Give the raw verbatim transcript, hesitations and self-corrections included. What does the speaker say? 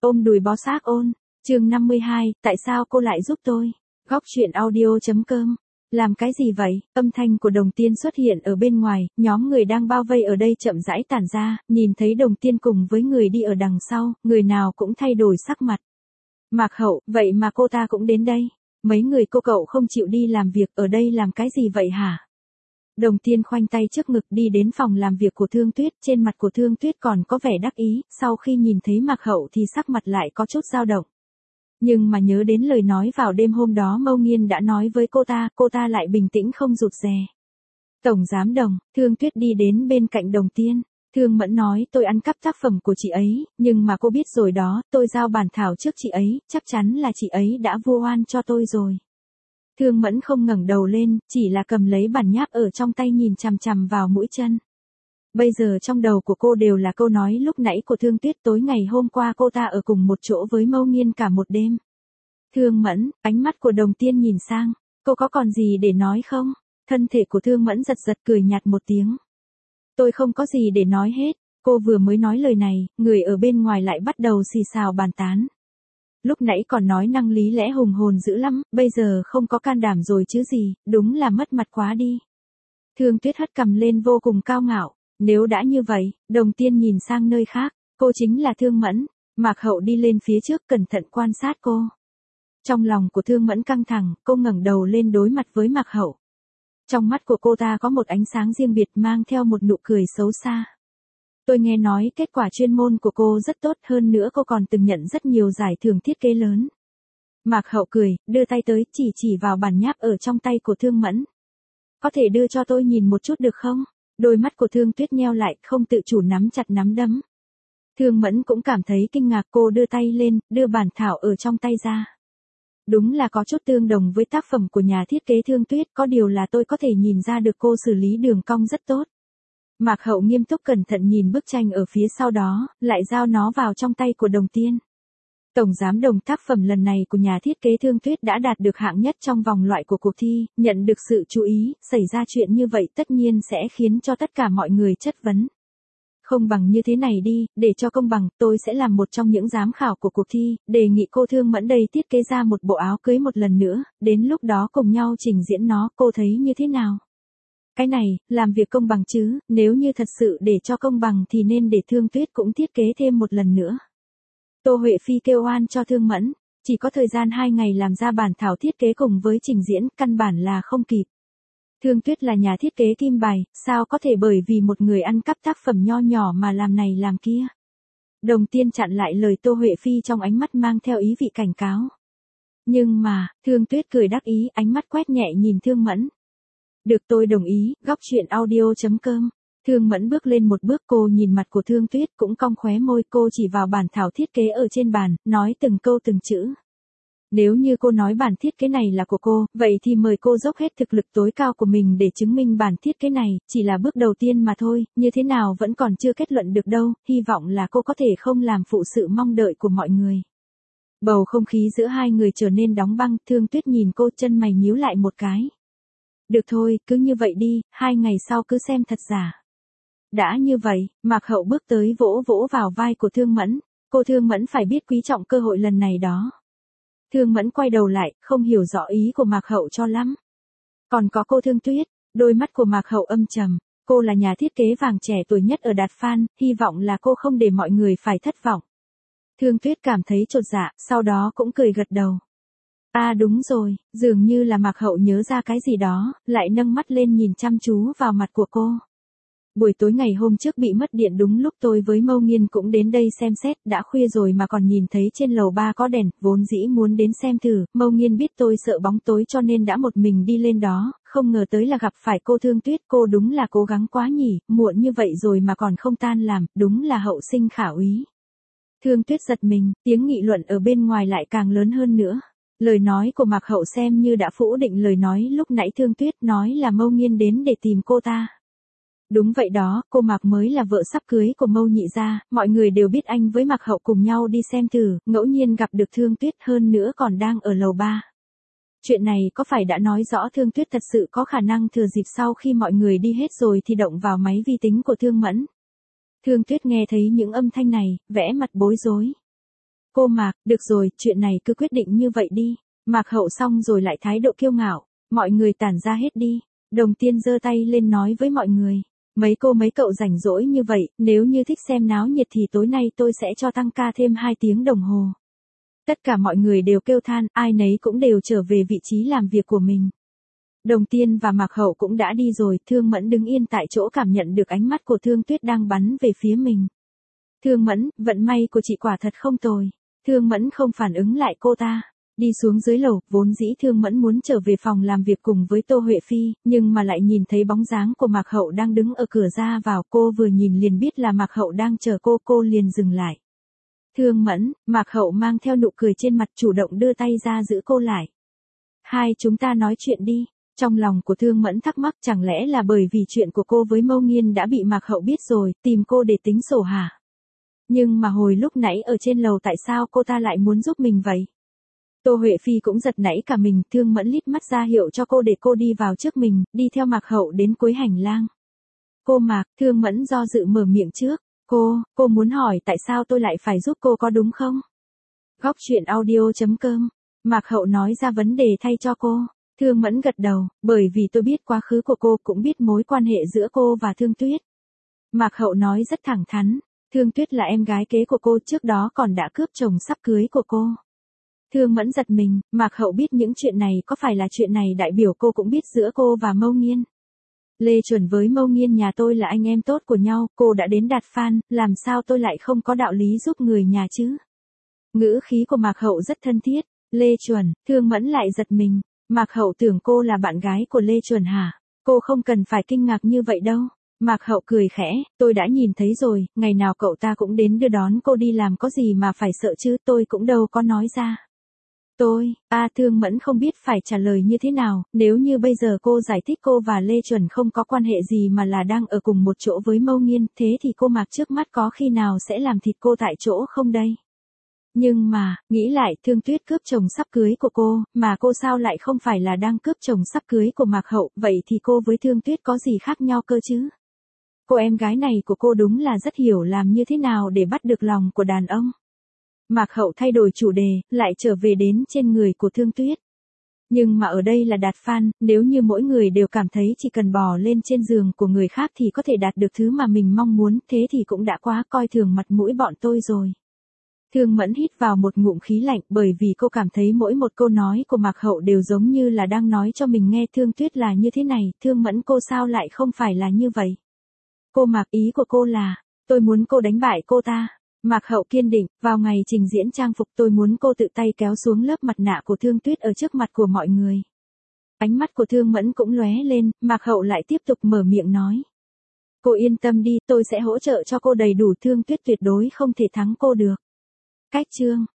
Ôm đùi bó xác ôn. Chương năm mươi hai, tại sao cô lại giúp tôi? Góc truyện audio chấm com. Làm cái gì vậy? Âm thanh của Đồng Tiên xuất hiện ở bên ngoài, nhóm người đang bao vây ở đây chậm rãi tản ra, nhìn thấy Đồng Tiên cùng với người đi ở đằng sau, người nào cũng thay đổi sắc mặt. Mạc Hậu, vậy mà cô ta cũng đến đây. Mấy người cô cậu không chịu đi làm việc ở đây làm cái gì vậy hả? Đồng Tiên khoanh tay trước ngực đi đến phòng làm việc của Thương Tuyết, trên mặt của Thương Tuyết còn có vẻ đắc ý, sau khi nhìn thấy Mạc Hậu thì sắc mặt lại có chút dao động. Nhưng mà nhớ đến lời nói vào đêm hôm đó Mâu Nghiên đã nói với cô ta, cô ta lại bình tĩnh không rụt rè. Tổng giám Đồng, Thương Tuyết đi đến bên cạnh Đồng Tiên. Thương Mẫn nói tôi ăn cắp tác phẩm của chị ấy, nhưng mà cô biết rồi đó, tôi giao bản thảo trước chị ấy, chắc chắn là chị ấy đã vu oan cho tôi rồi. Thương Mẫn không ngẩng đầu lên, chỉ là cầm lấy bản nháp ở trong tay nhìn chằm chằm vào mũi chân. Bây giờ trong đầu của cô đều là câu nói lúc nãy của Thương Tuyết, tối ngày hôm qua cô ta ở cùng một chỗ với Mâu Nghiên cả một đêm. Thương Mẫn, ánh mắt của Đồng Tiên nhìn sang, cô có còn gì để nói không? Thân thể của Thương Mẫn giật giật cười nhạt một tiếng. Tôi không có gì để nói hết, cô vừa mới nói lời này, người ở bên ngoài lại bắt đầu xì xào bàn tán. Lúc nãy còn nói năng lý lẽ hùng hồn dữ lắm, bây giờ không có can đảm rồi chứ gì, đúng là mất mặt quá đi. Thương Tuyết hất cằm lên vô cùng cao ngạo, nếu đã như vậy, Đồng Tiên nhìn sang nơi khác, cô chính là Thương Mẫn. Mạc Hậu đi lên phía trước cẩn thận quan sát cô. Trong lòng của Thương Mẫn căng thẳng, cô ngẩng đầu lên đối mặt với Mạc Hậu. Trong mắt của cô ta có một ánh sáng riêng biệt mang theo một nụ cười xấu xa. Tôi nghe nói kết quả chuyên môn của cô rất tốt, hơn nữa cô còn từng nhận rất nhiều giải thưởng thiết kế lớn. Mạc Hậu cười, đưa tay tới, chỉ chỉ vào bản nháp ở trong tay của Thương Mẫn. Có thể đưa cho tôi nhìn một chút được không? Đôi mắt của Thương Tuyết nheo lại, không tự chủ nắm chặt nắm đấm. Thương Mẫn cũng cảm thấy kinh ngạc, cô đưa tay lên, đưa bản thảo ở trong tay ra. Đúng là có chút tương đồng với tác phẩm của nhà thiết kế Thương Tuyết, có điều là tôi có thể nhìn ra được cô xử lý đường cong rất tốt. Mạc Hậu nghiêm túc cẩn thận nhìn bức tranh ở phía sau đó, lại giao nó vào trong tay của Đồng Tiên. Tổng giám Đồng, tác phẩm lần này của nhà thiết kế Thương Tuyết đã đạt được hạng nhất trong vòng loại của cuộc thi, nhận được sự chú ý, xảy ra chuyện như vậy tất nhiên sẽ khiến cho tất cả mọi người chất vấn. Không bằng như thế này đi, để cho công bằng, tôi sẽ làm một trong những giám khảo của cuộc thi, đề nghị cô Thương Mẫn đây thiết kế ra một bộ áo cưới một lần nữa, đến lúc đó cùng nhau trình diễn nó, cô thấy như thế nào? Cái này, làm việc công bằng chứ, nếu như thật sự để cho công bằng thì nên để Thương Tuyết cũng thiết kế thêm một lần nữa. Tô Huệ Phi kêu oan cho Thương Mẫn, chỉ có thời gian hai ngày làm ra bản thảo thiết kế cùng với trình diễn, căn bản là không kịp. Thương Tuyết là nhà thiết kế kim bài, sao có thể bởi vì một người ăn cắp tác phẩm nho nhỏ mà làm này làm kia. Đồng Tiên chặn lại lời Tô Huệ Phi trong ánh mắt mang theo ý vị cảnh cáo. Nhưng mà, Thương Tuyết cười đắc ý, ánh mắt quét nhẹ nhìn Thương Mẫn. Được, tôi đồng ý, góc truyện audio chấm com. Thương Mẫn bước lên một bước, cô nhìn mặt của Thương Tuyết cũng cong khóe môi, cô chỉ vào bản thảo thiết kế ở trên bàn, nói từng câu từng chữ. Nếu như cô nói bản thiết kế này là của cô, vậy thì mời cô dốc hết thực lực tối cao của mình để chứng minh bản thiết kế này, chỉ là bước đầu tiên mà thôi, như thế nào vẫn còn chưa kết luận được đâu, hy vọng là cô có thể không làm phụ sự mong đợi của mọi người. Bầu không khí giữa hai người trở nên đóng băng, Thương Tuyết nhìn cô, chân mày nhíu lại một cái. Được thôi, cứ như vậy đi, hai ngày sau cứ xem thật giả. Đã như vậy, Mạc Hậu bước tới vỗ vỗ vào vai của Thương Mẫn, cô Thương Mẫn phải biết quý trọng cơ hội lần này đó. Thương Mẫn quay đầu lại, không hiểu rõ ý của Mạc Hậu cho lắm. Còn có cô Thương Tuyết, đôi mắt của Mạc Hậu âm trầm, cô là nhà thiết kế vàng trẻ tuổi nhất ở Đạt Phan, hy vọng là cô không để mọi người phải thất vọng. Thương Tuyết cảm thấy chột dạ, sau đó cũng cười gật đầu. À đúng rồi, dường như là Mạc Hậu nhớ ra cái gì đó, lại nâng mắt lên nhìn chăm chú vào mặt của cô. Buổi tối ngày hôm trước bị mất điện, đúng lúc tôi với Mâu Nghiên cũng đến đây xem xét, đã khuya rồi mà còn nhìn thấy trên lầu ba có đèn, vốn dĩ muốn đến xem thử, Mâu Nghiên biết tôi sợ bóng tối cho nên đã một mình đi lên đó, không ngờ tới là gặp phải cô Thương Tuyết, cô đúng là cố gắng quá nhỉ, muộn như vậy rồi mà còn không tan làm, đúng là hậu sinh khả úy. Thương Tuyết giật mình, tiếng nghị luận ở bên ngoài lại càng lớn hơn nữa. Lời nói của Mạc Hậu xem như đã phủ định lời nói lúc nãy Thương Tuyết nói là Mâu Nghiên đến để tìm cô ta. Đúng vậy đó, cô Mạc mới là vợ sắp cưới của Mâu nhị gia, mọi người đều biết anh với Mạc Hậu cùng nhau đi xem thử, ngẫu nhiên gặp được Thương Tuyết, hơn nữa còn đang ở lầu ba. Chuyện này có phải đã nói rõ Thương Tuyết thật sự có khả năng thừa dịp sau khi mọi người đi hết rồi thì động vào máy vi tính của Thương Mẫn. Thương Tuyết nghe thấy những âm thanh này, vẽ mặt bối rối. Cô Mạc, được rồi, chuyện này cứ quyết định như vậy đi. Mạc Hậu xong rồi lại thái độ kiêu ngạo, mọi người tản ra hết đi. Đồng Tiên giơ tay lên nói với mọi người, mấy cô mấy cậu rảnh rỗi như vậy, nếu như thích xem náo nhiệt thì tối nay tôi sẽ cho tăng ca thêm hai tiếng đồng hồ. Tất cả mọi người đều kêu than, ai nấy cũng đều trở về vị trí làm việc của mình. Đồng Tiên và Mạc Hậu cũng đã đi rồi, Thương Mẫn đứng yên tại chỗ cảm nhận được ánh mắt của Thương Tuyết đang bắn về phía mình. Thương Mẫn, vận may của chị quả thật không tồi. Thương Mẫn không phản ứng lại cô ta. Đi xuống dưới lầu, vốn dĩ Thương Mẫn muốn trở về phòng làm việc cùng với Tô Huệ Phi, nhưng mà lại nhìn thấy bóng dáng của Mạc Hậu đang đứng ở cửa ra vào, cô vừa nhìn liền biết là Mạc Hậu đang chờ cô, cô liền dừng lại. Thương Mẫn, Mạc Hậu mang theo nụ cười trên mặt chủ động đưa tay ra giữ cô lại. Hai chúng ta nói chuyện đi. Trong lòng của Thương Mẫn thắc mắc chẳng lẽ là bởi vì chuyện của cô với Mâu Nghiên đã bị Mạc Hậu biết rồi, tìm cô để tính sổ hả? Nhưng mà hồi lúc nãy ở trên lầu tại sao cô ta lại muốn giúp mình vậy? Tô Huệ Phi cũng giật nảy cả mình, Thương Mẫn lít mắt ra hiệu cho cô để cô đi vào trước mình, đi theo Mạc Hậu đến cuối hành lang. Cô Mạc, Thương Mẫn do dự mở miệng trước. Cô, cô muốn hỏi tại sao tôi lại phải giúp cô có đúng không? Góc truyện audio chấm com. Mạc Hậu nói ra vấn đề thay cho cô. Thương Mẫn gật đầu, bởi vì tôi biết quá khứ của cô, cũng biết mối quan hệ giữa cô và Thương Tuyết. Mạc Hậu nói rất thẳng thắn, Thương Tuyết là em gái kế của cô, trước đó còn đã cướp chồng sắp cưới của cô. Thương Mẫn giật mình, Mạc Hậu biết những chuyện này, có phải là chuyện này đại biểu cô cũng biết giữa cô và Mâu Nghiên? Lê Chuẩn với Mâu Nghiên nhà tôi là anh em tốt của nhau, cô đã đến Đạt Phan, làm sao tôi lại không có đạo lý giúp người nhà chứ? Ngữ khí của Mạc Hậu rất thân thiết. Lê Chuẩn, Thương Mẫn lại giật mình. Mạc Hậu tưởng cô là bạn gái của Lê Chuẩn hả? Cô không cần phải kinh ngạc như vậy đâu. Mạc Hậu cười khẽ, tôi đã nhìn thấy rồi, ngày nào cậu ta cũng đến đưa đón cô đi làm, có gì mà phải sợ chứ, tôi cũng đâu có nói ra. Tôi, a Thương Mẫn không biết phải trả lời như thế nào, nếu như bây giờ cô giải thích cô và Lê Chuẩn không có quan hệ gì mà là đang ở cùng một chỗ với Mâu Nghiên, thế thì cô Mạc trước mắt có khi nào sẽ làm thịt cô tại chỗ không đây? Nhưng mà, nghĩ lại, Thương Tuyết cướp chồng sắp cưới của cô, mà cô sao lại không phải là đang cướp chồng sắp cưới của Mạc Hậu, vậy thì cô với Thương Tuyết có gì khác nhau cơ chứ? Cô em gái này của cô đúng là rất hiểu làm như thế nào để bắt được lòng của đàn ông. Mạc Hậu thay đổi chủ đề, lại trở về đến trên người của Thương Tuyết. Nhưng mà ở đây là Đạt Phan, nếu như mỗi người đều cảm thấy chỉ cần bò lên trên giường của người khác thì có thể đạt được thứ mà mình mong muốn, thế thì cũng đã quá coi thường mặt mũi bọn tôi rồi. Thương Mẫn hít vào một ngụm khí lạnh, bởi vì cô cảm thấy mỗi một câu nói của Mạc Hậu đều giống như là đang nói cho mình nghe. Thương Tuyết là như thế này, Thương Mẫn cô sao lại không phải là như vậy? Cô Mạc, ý của cô là, tôi muốn cô đánh bại cô ta. Mạc Hậu kiên định, vào ngày trình diễn trang phục tôi muốn cô tự tay kéo xuống lớp mặt nạ của Thương Tuyết ở trước mặt của mọi người. Ánh mắt của Thương Mẫn cũng lóe lên, Mạc Hậu lại tiếp tục mở miệng nói. Cô yên tâm đi, tôi sẽ hỗ trợ cho cô đầy đủ, Thương Tuyết tuyệt đối không thể thắng cô được. Cách chương